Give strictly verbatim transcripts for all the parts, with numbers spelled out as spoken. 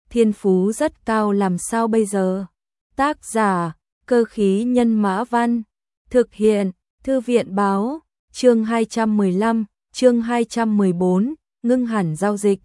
thiên phú rất cao làm sao bây giờ? Tác giả, Cơ khí nhân mã văn. Thực hiện, Thư viện báo, chương hai trăm mười lăm, chương hai trăm mười bốn, ngưng hẳn giao dịch.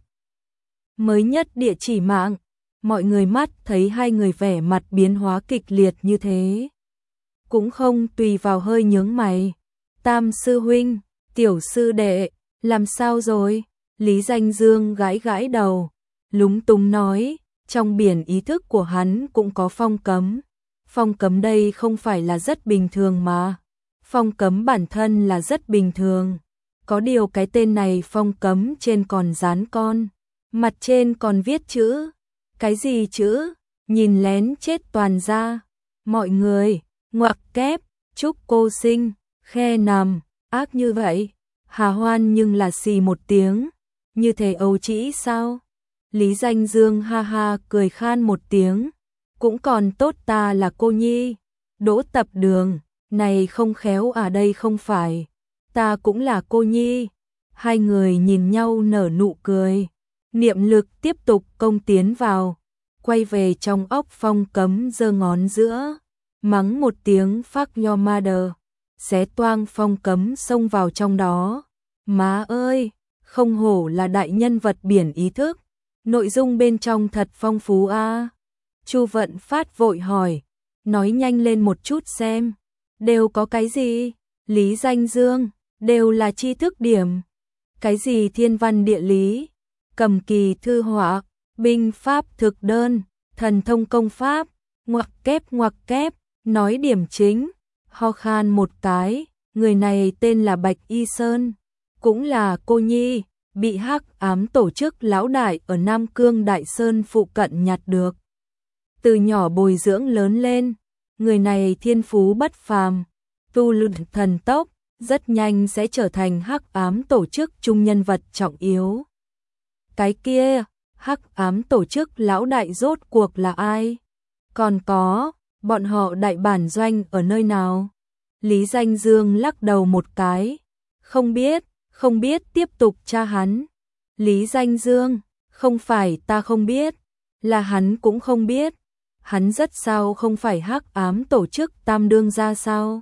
Mới nhất địa chỉ mạng, mọi người mắt thấy hai người vẻ mặt biến hóa kịch liệt như thế. Cũng không tùy vào hơi nhướng mày. Tam sư huynh, tiểu sư đệ, làm sao rồi? Lý Danh Dương gãi gãi đầu, lúng túng nói, trong biển ý thức của hắn cũng có phong cấm. Phong cấm đây không phải là rất bình thường mà. Phong cấm bản thân là rất bình thường. Có điều cái tên này phong cấm trên còn dán con. Mặt trên còn viết chữ. Cái gì chữ? Nhìn lén chết toàn ra. Mọi người, ngoặc kép, chúc cô sinh, khe nằm, ác như vậy. Hà Hoan nhưng là xì một tiếng. Như thế ấu trĩ sao? Lý Danh Dương ha ha cười khan một tiếng. Cũng còn tốt ta là cô nhi. Đỗ Tập Đường, này không khéo à đây không phải. Ta cũng là cô nhi. Hai người nhìn nhau nở nụ cười. Niệm lực tiếp tục công tiến vào. Quay về trong ốc phong cấm giơ ngón giữa. Mắng một tiếng fuck your mother. Xé toang phong cấm xông vào trong đó. Má ơi, không hổ là đại nhân vật biển ý thức. Nội dung bên trong thật phong phú a. À. Chu Vận Phát vội hỏi, nói nhanh lên một chút xem. Đều có cái gì? Lý Danh Dương, đều là tri thức điểm. Cái gì thiên văn địa lý, cầm kỳ thư họa, binh pháp thực đơn, thần thông công pháp, ngoặc kép ngoặc kép, nói điểm chính. Ho khan một cái, người này tên là Bạch Y Sơn, cũng là cô nhi, bị hắc ám tổ chức lão đại ở Nam Cương Đại Sơn phụ cận nhặt được. Từ nhỏ bồi dưỡng lớn lên, người này thiên phú bất phàm, tu luyện thần tốc, rất nhanh sẽ trở thành hắc ám tổ chức trung nhân vật trọng yếu. Cái kia, hắc ám tổ chức lão đại rốt cuộc là ai? Còn có, bọn họ đại bản doanh ở nơi nào? Lý Danh Dương lắc đầu một cái, không biết, không biết tiếp tục tra hắn. Lý Danh Dương, không phải ta không biết, là hắn cũng không biết. Hắn rất sao không phải hắc ám tổ chức tam đương gia sao?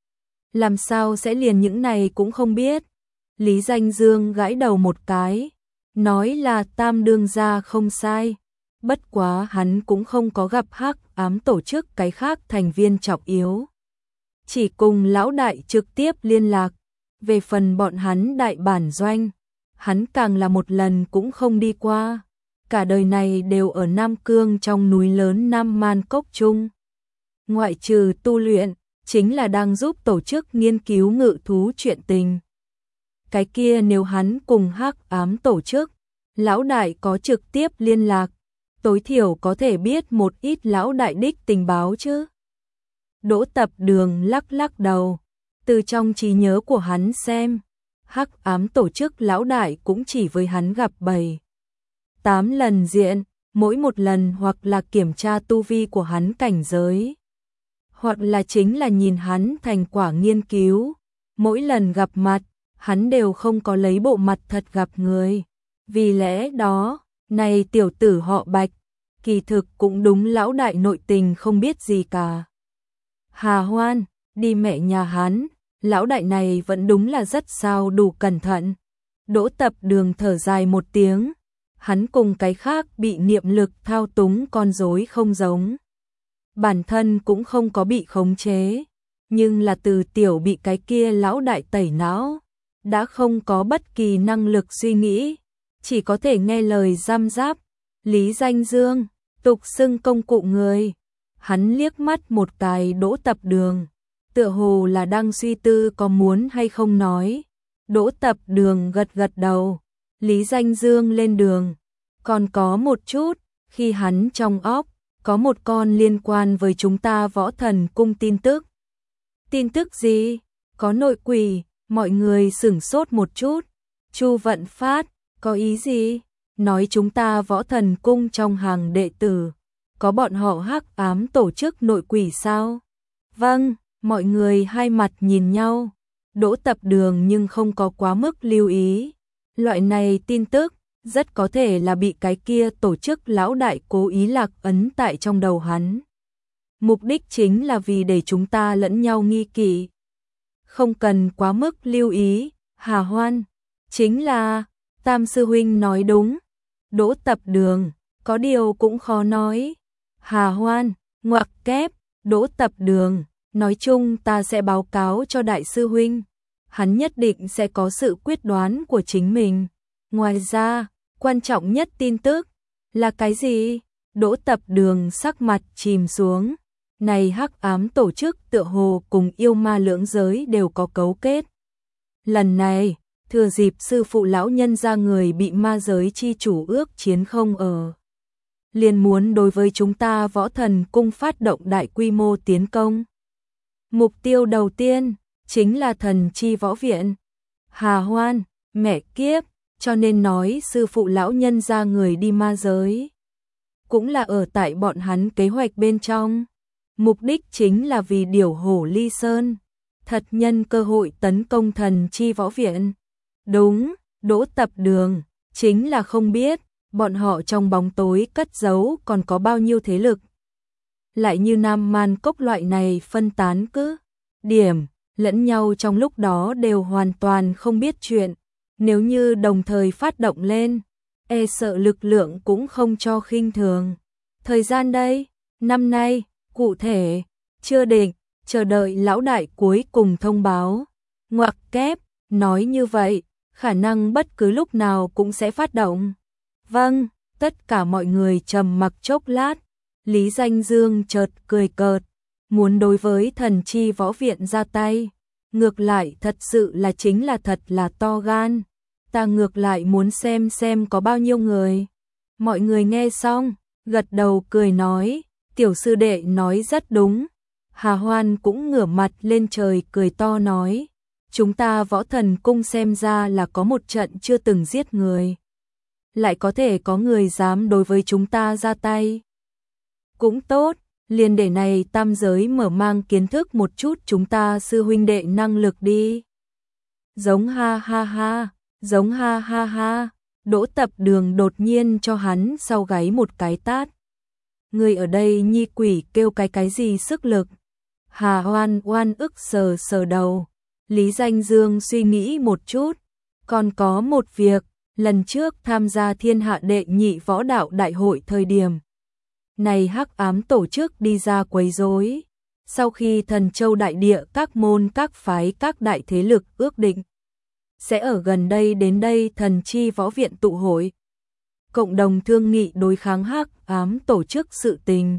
Làm sao sẽ liền những này cũng không biết? Lý Danh Dương gãi đầu một cái, nói là tam đương gia không sai. Bất quá hắn cũng không có gặp hắc ám tổ chức cái khác thành viên trọng yếu. Chỉ cùng lão đại trực tiếp liên lạc. Về phần bọn hắn đại bản doanh, hắn càng là một lần cũng không đi qua. Cả đời này đều ở Nam Cương trong núi lớn Nam Man Cốc Trung. Ngoại trừ tu luyện, chính là đang giúp tổ chức nghiên cứu ngự thú chuyện tình. Cái kia nếu hắn cùng hắc ám tổ chức, lão đại có trực tiếp liên lạc, tối thiểu có thể biết một ít lão đại đích tình báo chứ. Đỗ Tập Đường lắc lắc đầu, từ trong trí nhớ của hắn xem, hắc ám tổ chức lão đại cũng chỉ với hắn gặp bảy tám lần diện, mỗi một lần hoặc là kiểm tra tu vi của hắn cảnh giới, hoặc là chính là nhìn hắn thành quả nghiên cứu. Mỗi lần gặp mặt, hắn đều không có lấy bộ mặt thật gặp người. Vì lẽ đó, này tiểu tử họ Bạch, kỳ thực cũng đúng lão đại nội tình không biết gì cả. Hà Hoan, đi mẹ nhà hắn, lão đại này vẫn đúng là rất sao đủ cẩn thận. Đỗ Tập Đường thở dài một tiếng, hắn cùng cái khác bị niệm lực thao túng con rối không giống. Bản thân cũng không có bị khống chế, nhưng là từ tiểu bị cái kia lão đại tẩy não, đã không có bất kỳ năng lực suy nghĩ, chỉ có thể nghe lời giam giáp. Lý Danh Dương, tục xưng công cụ người. Hắn liếc mắt một cái Đỗ Tập Đường, tựa hồ là đang suy tư có muốn hay không nói. Đỗ Tập Đường gật gật đầu. Lý Danh Dương lên đường, còn có một chút, khi hắn trong óc có một con liên quan với chúng ta Võ Thần Cung tin tức. Tin tức gì? Có nội quỷ. Mọi người sửng sốt một chút. Chu Vận Phát, có ý gì? Nói chúng ta Võ Thần Cung trong hàng đệ tử, có bọn họ hắc ám tổ chức nội quỷ sao? Vâng, mọi người hai mặt nhìn nhau. Đỗ Tập Đường nhưng không có quá mức lưu ý. Loại này tin tức, rất có thể là bị cái kia tổ chức lão đại cố ý lạc ấn tại trong đầu hắn. Mục đích chính là vì để chúng ta lẫn nhau nghi kỵ. Không cần quá mức lưu ý, Hà Hoan. Chính là, Tam sư huynh nói đúng. Đỗ Tập Đường, có điều cũng khó nói. Hà Hoan, ngoặc kép, Đỗ Tập Đường, nói chung ta sẽ báo cáo cho đại sư huynh. Hắn nhất định sẽ có sự quyết đoán của chính mình. Ngoài ra, quan trọng nhất tin tức là cái gì? Đỗ Tập Đường sắc mặt chìm xuống. Này hắc ám tổ chức tựa hồ cùng yêu ma lưỡng giới đều có cấu kết. Lần này, thừa dịp sư phụ lão nhân ra người bị ma giới chi chủ ước chiến không ở. Liền muốn đối với chúng ta Võ Thần Cung phát động đại quy mô tiến công. Mục tiêu đầu tiên chính là thần chi võ viện. Hà Hoan, mẹ kiếp, cho nên nói sư phụ lão nhân ra người đi ma giới. Cũng là ở tại bọn hắn kế hoạch bên trong. Mục đích chính là vì điều hổ ly sơn. Thật nhân cơ hội tấn công thần chi võ viện. Đúng, Đỗ Tập Đường, chính là không biết, bọn họ trong bóng tối cất giấu còn có bao nhiêu thế lực. Lại như Nam Man Cốc loại này phân tán cứ, điểm, lẫn nhau trong lúc đó đều hoàn toàn không biết chuyện. Nếu như đồng thời phát động lên, e sợ lực lượng cũng không cho khinh thường. Thời gian đây, năm nay, cụ thể, chưa định, chờ đợi lão đại cuối cùng thông báo. Ngoặc kép, nói như vậy, khả năng bất cứ lúc nào cũng sẽ phát động. Vâng, tất cả mọi người trầm mặc chốc lát. Lý Danh Dương chợt cười cợt, muốn đối với thần chi võ viện ra tay. Ngược lại thật sự là chính là thật là to gan. Ta ngược lại muốn xem xem có bao nhiêu người. Mọi người nghe xong, gật đầu cười nói, tiểu sư đệ nói rất đúng. Hà Hoan cũng ngửa mặt lên trời cười to nói, chúng ta Võ Thần Cung xem ra là có một trận chưa từng giết người. Lại có thể có người dám đối với chúng ta ra tay. Cũng tốt, liền để này tam giới mở mang kiến thức một chút chúng ta sư huynh đệ năng lực đi. Giống ha ha ha, giống ha ha ha, Đỗ Tập Đường đột nhiên cho hắn sau gáy một cái tát. Người ở đây nhi quỷ kêu cái cái gì sức lực. Hà Hoan oan ức sờ sờ đầu. Lý Danh Dương suy nghĩ một chút. Còn có một việc, lần trước tham gia thiên hạ đệ nhị võ đạo đại hội thời điểm. Này hắc ám tổ chức đi ra quấy rối. Sau khi thần châu đại địa các môn các phái các đại thế lực ước định. Sẽ ở gần đây đến đây thần chi võ viện tụ hội. Cộng đồng thương nghị đối kháng hắc ám tổ chức sự tình.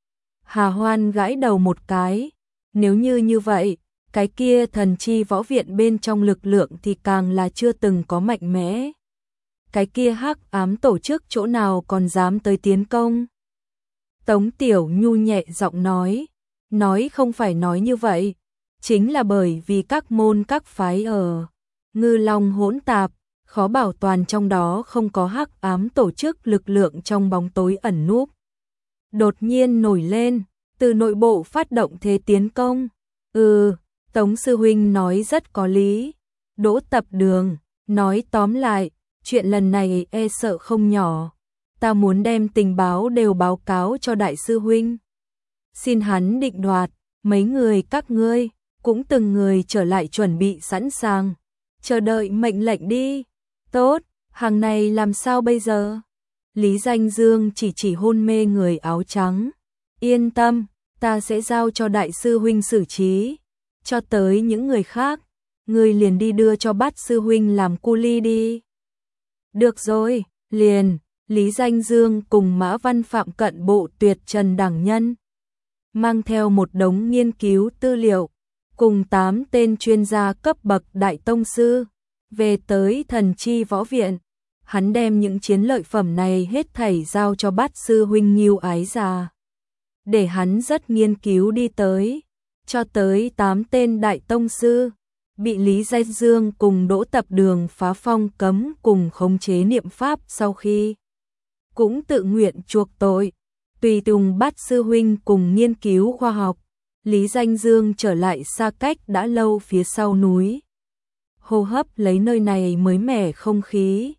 Hà Hoan gãi đầu một cái. Nếu như như vậy, cái kia thần chi võ viện bên trong lực lượng thì càng là chưa từng có mạnh mẽ. Cái kia hắc ám tổ chức chỗ nào còn dám tới tiến công. Tống Tiểu Nhu nhẹ giọng nói, nói không phải nói như vậy, chính là bởi vì các môn các phái ở Ngư Long hỗn tạp, khó bảo toàn trong đó không có hắc ám tổ chức lực lượng trong bóng tối ẩn núp. Đột nhiên nổi lên, từ nội bộ phát động thế tiến công. Ừ, Tống Sư Huynh nói rất có lý. Đỗ Tập Đường, nói tóm lại, chuyện lần này e sợ không nhỏ. Ta muốn đem tình báo đều báo cáo cho Đại sư Huynh. Xin hắn định đoạt, mấy người các ngươi, cũng từng người trở lại chuẩn bị sẵn sàng. Chờ đợi mệnh lệnh đi. Tốt, hàng này làm sao bây giờ? Lý Danh Dương chỉ chỉ hôn mê người áo trắng. Yên tâm, ta sẽ giao cho Đại sư Huynh xử trí. Cho tới những người khác, ngươi liền đi đưa cho Bát sư Huynh làm cu ly đi. Được rồi, liền. Lý Danh Dương cùng Mã Văn Phạm cận bộ tuyệt trần đẳng nhân. Mang theo một đống nghiên cứu tư liệu, cùng tám tên chuyên gia cấp bậc đại tông sư, về tới thần chi võ viện. Hắn đem những chiến lợi phẩm này hết thảy giao cho Bát sư Huynh Nghiêu Ái Già. Để hắn rất nghiên cứu đi tới, cho tới tám tên đại tông sư, bị Lý Danh Dương cùng Đỗ Tập Đường phá phong cấm cùng khống chế niệm pháp sau khi cũng tự nguyện chuộc tội, tùy tùng Bát sư Huynh cùng nghiên cứu khoa học. Lý Danh Dương trở lại xa cách đã lâu phía sau núi. Hô hấp lấy nơi này mới mẻ không khí.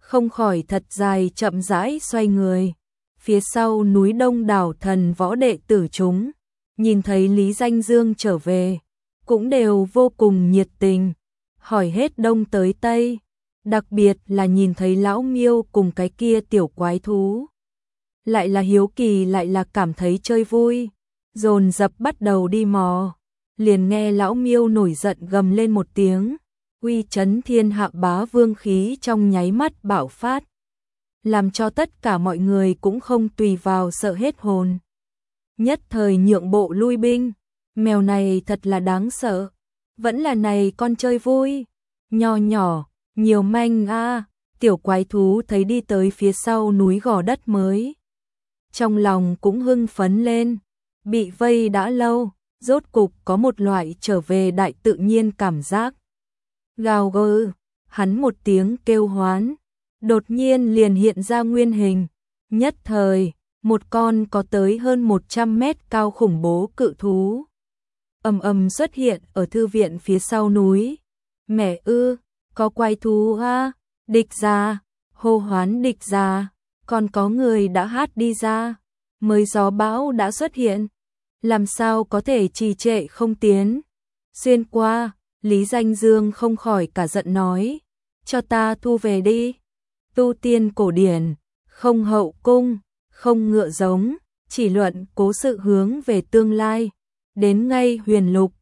không khỏi thật dài chậm rãi xoay người. Phía sau núi đông đảo thần võ đệ tử chúng, nhìn thấy Lý Danh Dương trở về, cũng đều vô cùng nhiệt tình, hỏi hết đông tới tây, đặc biệt là nhìn thấy lão Miêu cùng cái kia tiểu quái thú. Lại là hiếu kỳ lại là cảm thấy chơi vui, dồn dập bắt đầu đi mò. Liền nghe lão Miêu nổi giận gầm lên một tiếng, uy chấn thiên hạ bá vương khí trong nháy mắt bạo phát, làm cho tất cả mọi người cũng không tùy vào sợ hết hồn. Nhất thời nhượng bộ lui binh, mèo này thật là đáng sợ, vẫn là này con chơi vui, nho nhỏ, nhiều manh a. Tiểu quái thú thấy đi tới phía sau núi gò đất mới, trong lòng cũng hưng phấn lên, bị vây đã lâu, rốt cục có một loại trở về đại tự nhiên cảm giác. Gào gừ, hắn một tiếng kêu hoán, đột nhiên liền hiện ra nguyên hình, nhất thời, một con có tới hơn một trăm mét cao khủng bố cự thú ầm ầm xuất hiện ở thư viện phía sau núi. Mẹ ư, có quái thú a, địch ra, hô hoán địch ra, còn có người đã hát đi ra, mới gió bão đã xuất hiện, làm sao có thể trì trệ không tiến. Xuyên qua, Lý Danh Dương không khỏi cả giận nói, cho ta thu về đi. Tu tiên cổ điển, không hậu cung, không ngựa giống, chỉ luận cố sự hướng về tương lai. Đến ngay huyền lục,